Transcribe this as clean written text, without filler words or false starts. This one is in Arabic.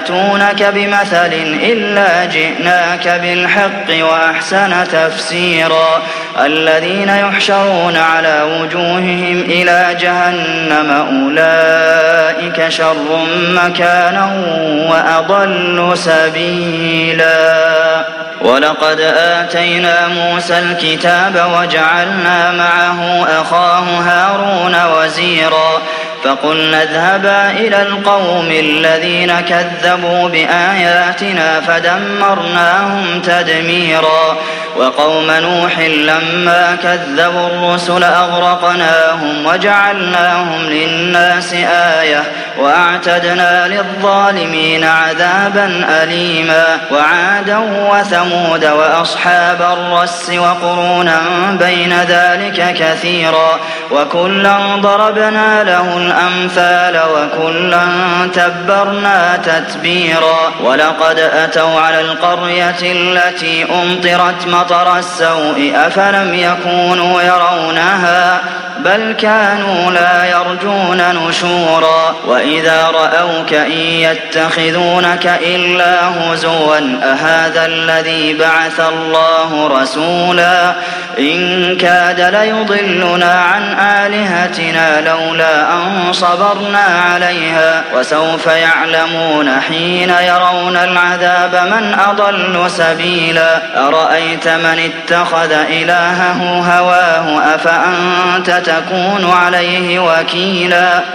يأتونك بمثل إلا جئناك بالحق وأحسن تفسيرا الذين يحشرون على وجوههم إلى جهنم أولئك شر مكانا وأضل سبيلا ولقد آتينا موسى الكتاب وجعلنا معه أخاه هارون وزيرا فقلنا اذهبا إلى القوم الذين كذبوا بآياتنا فدمرناهم تدميرا وقوم نوح لما كذبوا الرسل أغرقناهم وجعلناهم للناس آية وأعتدنا للظالمين عذابا أليما وعادا وثمود وأصحاب الرس وقرونا بين ذلك كثيرا وكلا ضربنا له الأمثال وكلا تبرنا تتبيرا ولقد أتوا على القرية التي أمطرت مطر السوء أفلم يكونوا يرونها بل كانوا لا يرجون نشورا وإذا رأوك إن يتخذونك إلا هزوا أهذا الذي بعث الله رسولا إن كاد ليضلنا عن آلهتنا لولا أن صبرنا عليها وسوف يعلمون حين يرون العذاب من أضل سبيلا أرأيت من اتخذ إلهه هواه أفأنت تكون عليه وكيلا